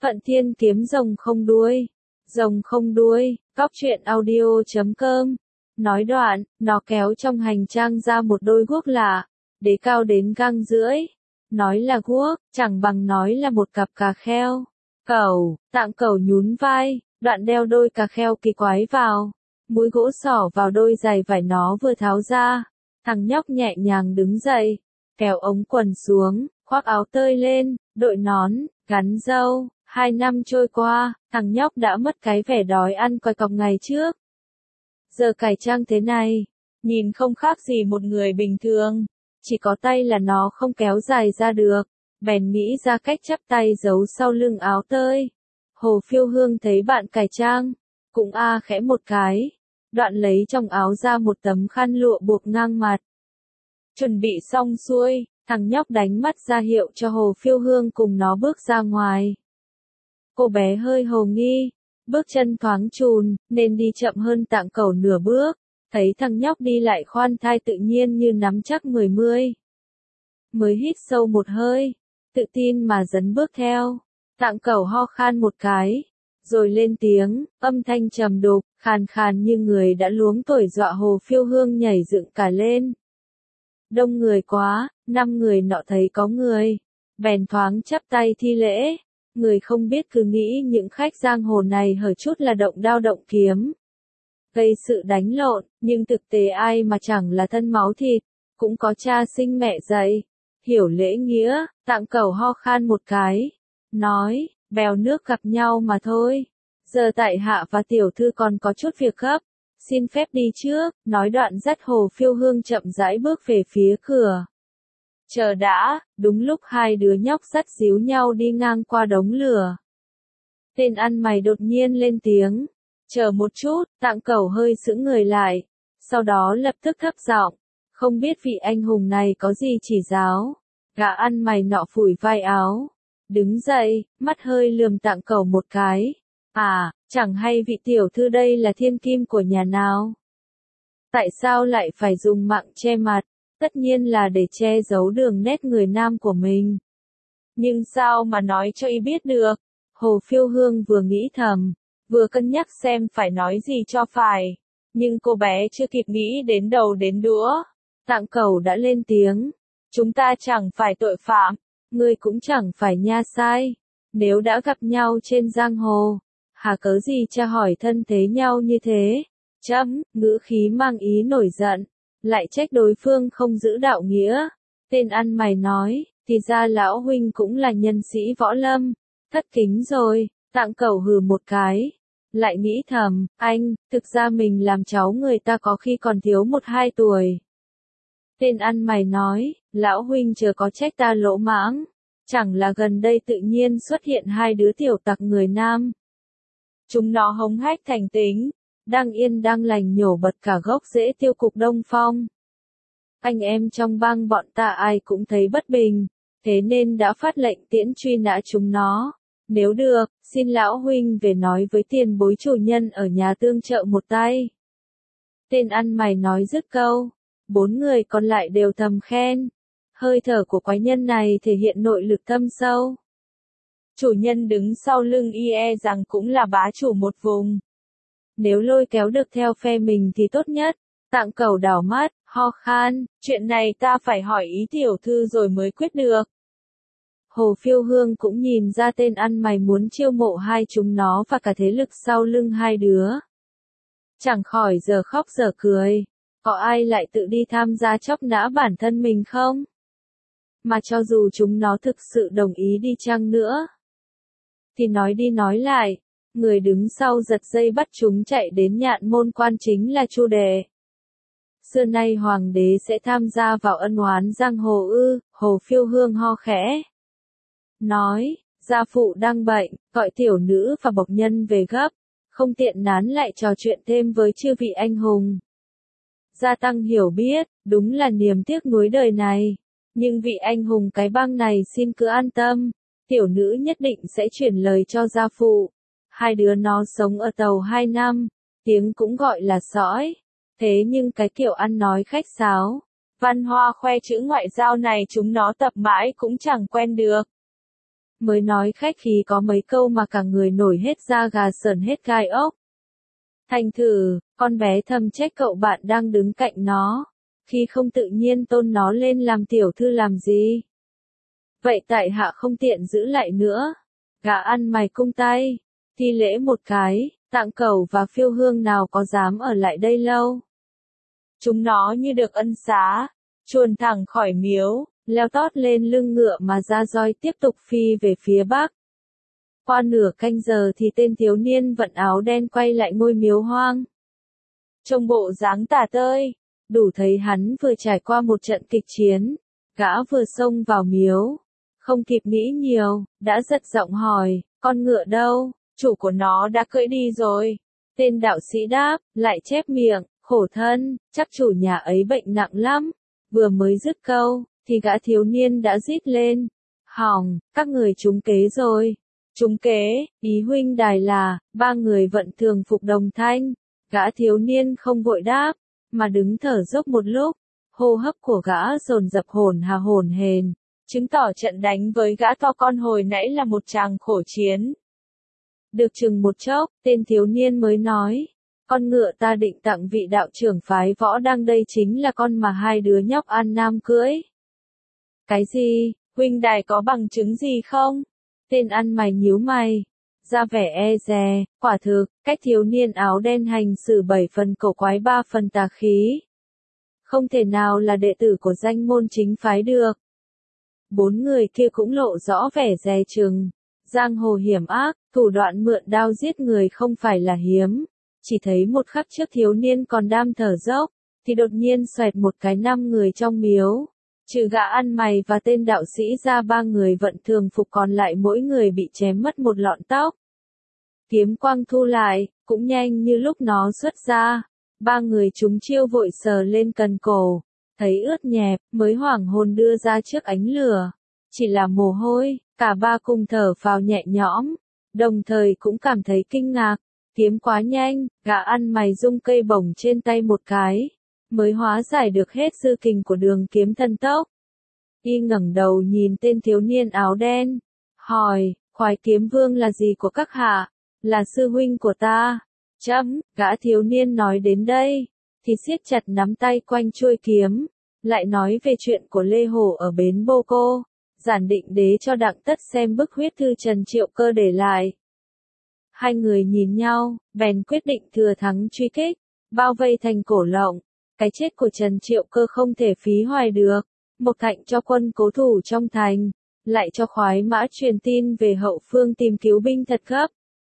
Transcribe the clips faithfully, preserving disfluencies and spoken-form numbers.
Phận Thiên kiếm rồng không đuôi. Rồng không đuôi, cóc truyện audio chấm com. Nói đoạn, nó kéo trong hành trang ra một đôi guốc lạ, đế cao đến gang rưỡi. Nói là guốc, chẳng bằng nói là một cặp cà kheo. Cẩu, Tạng Cẩu nhún vai, đoạn đeo đôi cà kheo kỳ quái vào. Mũi gỗ xỏ vào đôi giày vải nó vừa tháo ra. Thằng nhóc nhẹ nhàng đứng dậy, kéo ống quần xuống, khoác áo tơi lên, đội nón, gắn râu. Hai năm trôi qua, thằng nhóc đã mất cái vẻ đói ăn coi cọc ngày trước. Giờ cải trang thế này, nhìn không khác gì một người bình thường, chỉ có tay là nó không kéo dài ra được, bèn nghĩ ra cách chắp tay giấu sau lưng áo tơi. Hồ Phiêu Hương thấy bạn cải trang, cũng a khẽ một cái, đoạn lấy trong áo ra một tấm khăn lụa buộc ngang mặt. Chuẩn bị xong xuôi, thằng nhóc đánh mắt ra hiệu cho Hồ Phiêu Hương cùng nó bước ra ngoài. Cô bé hơi hồ nghi, bước chân thoáng chùn, nên đi chậm hơn Tạng Cẩu nửa bước, thấy thằng nhóc đi lại khoan thai tự nhiên như nắm chắc mười mươi. Mới hít sâu một hơi, tự tin mà dấn bước theo, Tạng Cẩu ho khan một cái, rồi lên tiếng, âm thanh trầm đục, khàn khàn như người đã luống tuổi dọa Hồ Phiêu Hương nhảy dựng cả lên. Đông người quá, năm người nọ thấy có người, bèn thoáng chắp tay thi lễ. Người không biết cứ nghĩ những khách giang hồ này hở chút là động đao động kiếm, gây sự đánh lộn, nhưng thực tế ai mà chẳng là thân máu thịt, cũng có cha sinh mẹ dạy, hiểu lễ nghĩa. Tạng Cẩu ho khan một cái, nói, bèo nước gặp nhau mà thôi, giờ tại hạ và tiểu thư còn có chút việc gấp, xin phép đi trước, nói đoạn dắt Hồ Phiêu Hương chậm rãi bước về phía cửa. Chờ đã, đúng lúc hai đứa nhóc dắt díu nhau đi ngang qua đống lửa. Tên ăn mày đột nhiên lên tiếng. Chờ một chút, Tạng Cẩu hơi sững người lại. Sau đó lập tức thấp giọng. Không biết vị anh hùng này có gì chỉ giáo. Gã ăn mày nọ phủi vai áo. Đứng dậy, mắt hơi lườm Tạng Cẩu một cái. À, chẳng hay vị tiểu thư đây là thiên kim của nhà nào? Tại sao lại phải dùng mạng che mặt? Tất nhiên là để che giấu đường nét người nam của mình. Nhưng sao mà nói cho y biết được? Hồ Phiêu Hương vừa nghĩ thầm, vừa cân nhắc xem phải nói gì cho phải. Nhưng cô bé chưa kịp nghĩ đến đầu đến đũa. Tạng Cẩu đã lên tiếng. Chúng ta chẳng phải tội phạm, ngươi cũng chẳng phải nha sai. Nếu đã gặp nhau trên giang hồ, hà cớ gì tra hỏi thân thế nhau như thế? Chấm, ngữ khí mang ý nổi giận. Lại trách đối phương không giữ đạo nghĩa. Tên ăn mày nói, thì ra lão huynh cũng là nhân sĩ võ lâm. Thất kính rồi, Tạng Cẩu hừ một cái. Lại nghĩ thầm, anh, thực ra mình làm cháu người ta có khi còn thiếu một hai tuổi. Tên ăn mày nói, lão huynh chớ có trách ta lỗ mãng. Chẳng là gần đây tự nhiên xuất hiện hai đứa tiểu tặc người nam. Chúng nó hống hách thành tính. Đang yên đang lành nhổ bật cả gốc rễ tiêu cục Đông Phong. Anh em trong bang bọn ta ai cũng thấy bất bình, thế nên đã phát lệnh tiễn truy nã chúng nó. Nếu được, xin lão huynh về nói với tiền bối chủ nhân ở nhà tương trợ một tay. Tên ăn mày nói dứt câu, bốn người còn lại đều thầm khen. Hơi thở của quái nhân này thể hiện nội lực thâm sâu. Chủ nhân đứng sau lưng y e rằng cũng là bá chủ một vùng. Nếu lôi kéo được theo phe mình thì tốt nhất. Tạng Cẩu đảo mắt, ho khan, chuyện này ta phải hỏi ý tiểu thư rồi mới quyết được. Hồ Phiêu Hương cũng nhìn ra tên ăn mày muốn chiêu mộ hai chúng nó và cả thế lực sau lưng hai đứa. Chẳng khỏi giờ khóc giờ cười, có ai lại tự đi tham gia chóc nã bản thân mình không? Mà cho dù chúng nó thực sự đồng ý đi chăng nữa, thì nói đi nói lại. Người đứng sau giật dây bắt chúng chạy đến nhạn môn quan chính là Chu Đệ. Xưa nay hoàng đế sẽ tham gia vào ân oán giang hồ ư? Hồ Phiêu Hương ho khẽ. Nói, gia phụ đang bệnh, gọi tiểu nữ và bộc nhân về gấp, không tiện nán lại trò chuyện thêm với chư vị anh hùng. Gia tăng hiểu biết, đúng là niềm tiếc nuối đời này. Nhưng vị anh hùng cái bang này xin cứ an tâm, tiểu nữ nhất định sẽ chuyển lời cho gia phụ. Hai đứa nó sống ở tàu hai năm, tiếng cũng gọi là sõi. Thế nhưng cái kiểu ăn nói khách sáo, văn hoa khoe chữ ngoại giao này chúng nó tập mãi cũng chẳng quen được. mới nói khách khí có mấy câu mà cả người nổi hết da gà sởn hết gai ốc. Thành thử, con bé thầm trách cậu bạn đang đứng cạnh nó, khi không tự nhiên tôn nó lên làm tiểu thư làm gì. Vậy tại hạ không tiện giữ lại nữa. Gã ăn mày cung tay, thi lễ một cái, tạng cẩu và phiêu hương nào có dám ở lại đây lâu. Chúng nó như được ân xá, chuồn thẳng khỏi miếu, leo tót lên lưng ngựa mà ra roi tiếp tục phi về phía bắc. Qua nửa canh giờ thì tên thiếu niên vận áo đen quay lại ngôi miếu hoang. Trông bộ dáng tả tơi, đủ thấy hắn vừa trải qua một trận kịch chiến, gã vừa xông vào miếu. Không kịp nghĩ nhiều, đã giật giọng hỏi, con ngựa đâu, chủ của nó đã cưỡi đi rồi. Tên đạo sĩ đáp, lại chép miệng, khổ thân, chắc chủ nhà ấy bệnh nặng lắm. Vừa mới dứt câu, thì gã thiếu niên đã rít lên. Hỏng, các người trúng kế rồi. Trúng kế, ý huynh đài là, ba người vận thường phục đồng thanh. Gã thiếu niên không vội đáp, mà đứng thở dốc một lúc. Hô hấp của gã dồn dập hồn hà hồn hền, chứng tỏ trận đánh với gã to con hồi nãy là một tràng khổ chiến. Được chừng một chốc, tên thiếu niên mới nói, con ngựa ta định tặng vị đạo trưởng phái võ đang đây chính là con mà hai đứa nhóc An Nam cưỡi. Cái gì, huynh đài có bằng chứng gì không? Tên ăn mày nhíu mày, ra vẻ e dè, quả thực, cách thiếu niên áo đen hành xử bảy phần cổ quái ba phần tà khí. Không thể nào là đệ tử của danh môn chính phái được. Bốn người kia cũng lộ rõ vẻ dè chừng. Giang hồ hiểm ác, thủ đoạn mượn đao giết người không phải là hiếm. Chỉ thấy một khắc trước thiếu niên còn đam thở dốc, thì đột nhiên xoẹt một cái năm người trong miếu. Trừ gã ăn mày và tên đạo sĩ ra ba người vận thường phục còn lại mỗi người bị chém mất một lọn tóc. Kiếm quang thu lại, cũng nhanh như lúc nó xuất ra. Ba người chúng chiêu vội sờ lên cần cổ, thấy ướt nhẹp, mới hoảng hồn đưa ra trước ánh lửa. Chỉ là mồ hôi, cả ba cùng thở phào nhẹ nhõm, đồng thời cũng cảm thấy kinh ngạc. Kiếm quá nhanh, gã ăn mày rung cây bổng trên tay một cái, mới hóa giải được hết dư kình của đường kiếm thần tốc. Y ngẩng đầu nhìn tên thiếu niên áo đen, hỏi, khoái kiếm vương là gì của các hạ? Là sư huynh của ta. Chấm, gã thiếu niên nói đến đây, thì siết chặt nắm tay quanh chuôi kiếm, lại nói về chuyện của Lê Hổ ở bến Bô Cô, giản định đế cho Đặng Tất xem bức huyết thư Trần Triệu Cơ để lại. Hai người nhìn nhau, bèn quyết định thừa thắng truy kích, bao vây thành Cổ Lộng. Cái chết của Trần Triệu Cơ không thể phí hoài được. Mộc Thạnh cho quân cố thủ trong thành, lại cho khoái mã truyền tin về hậu phương tìm cứu binh thật gấp.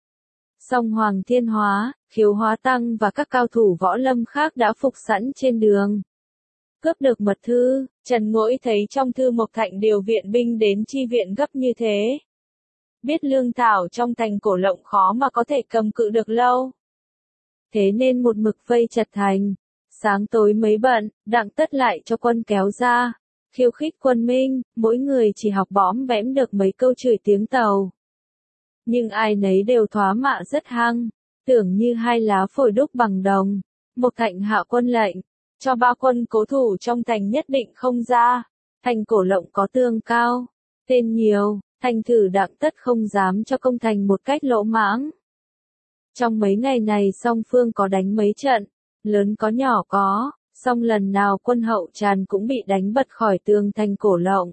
Song Hoàng Thiên Hóa, Khiếu Hóa Tăng và các cao thủ võ lâm khác đã phục sẵn trên đường. Cướp được mật thư, Trần Ngỗi thấy trong thư Mộc Thạnh điều viện binh đến chi viện gấp như thế. Biết lương thảo trong thành Cổ Lộng khó mà có thể cầm cự được lâu. Thế nên một mực vây chặt thành. Sáng tối mấy bận, Đặng Tất lại cho quân kéo ra, khiêu khích quân Minh, mỗi người chỉ học bõm bẽm được mấy câu chửi tiếng Tàu. Nhưng ai nấy đều thoá mạ rất hăng, tưởng như hai lá phổi đúc bằng đồng. Mộc Thạnh hạ quân lệnh, cho ba quân cố thủ trong thành nhất định không ra. Thành Cổ Lộng có tường cao, tên nhiều, thành thử Đặng Tất không dám cho công thành một cách lỗ mãng. Trong mấy ngày này song phương có đánh mấy trận, lớn có nhỏ có, song lần nào quân Hậu Tràn cũng bị đánh bật khỏi tường thành Cổ Lộng.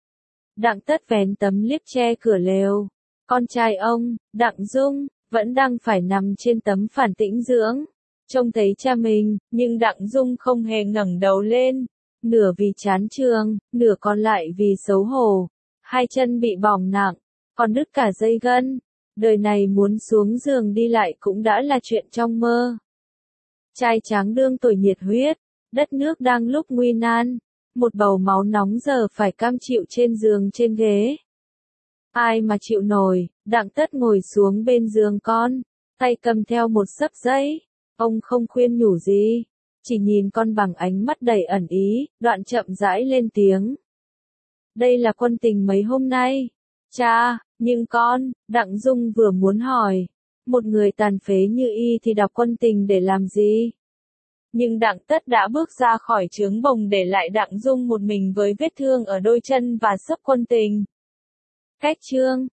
Đặng Tất vén tấm liếp che cửa lều. Con trai ông, Đặng Dung, vẫn đang phải nằm trên tấm phản tĩnh dưỡng. Trông thấy cha mình, nhưng Đặng Dung không hề ngẩng đầu lên. Nửa vì chán trường, nửa còn lại vì xấu hổ. Hai chân bị bỏng nặng, còn đứt cả dây gân. Đời này muốn xuống giường đi lại cũng đã là chuyện trong mơ. Trai tráng đương tuổi nhiệt huyết, đất nước đang lúc nguy nan. Một bầu máu nóng giờ phải cam chịu trên giường trên ghế. Ai mà chịu nổi, Đặng Tất ngồi xuống bên giường con, tay cầm theo một xấp giấy. Ông không khuyên nhủ gì, chỉ nhìn con bằng ánh mắt đầy ẩn ý, đoạn chậm rãi lên tiếng. Đây là quân tình mấy hôm nay. Cha, nhưng con, Đặng Dung vừa muốn hỏi. Một người tàn phế như y thì đọc quân tình để làm gì? Nhưng Đặng Tất đã bước ra khỏi trướng bồng để lại Đặng Dung một mình với vết thương ở đôi chân và xấp quân tình. Cách chương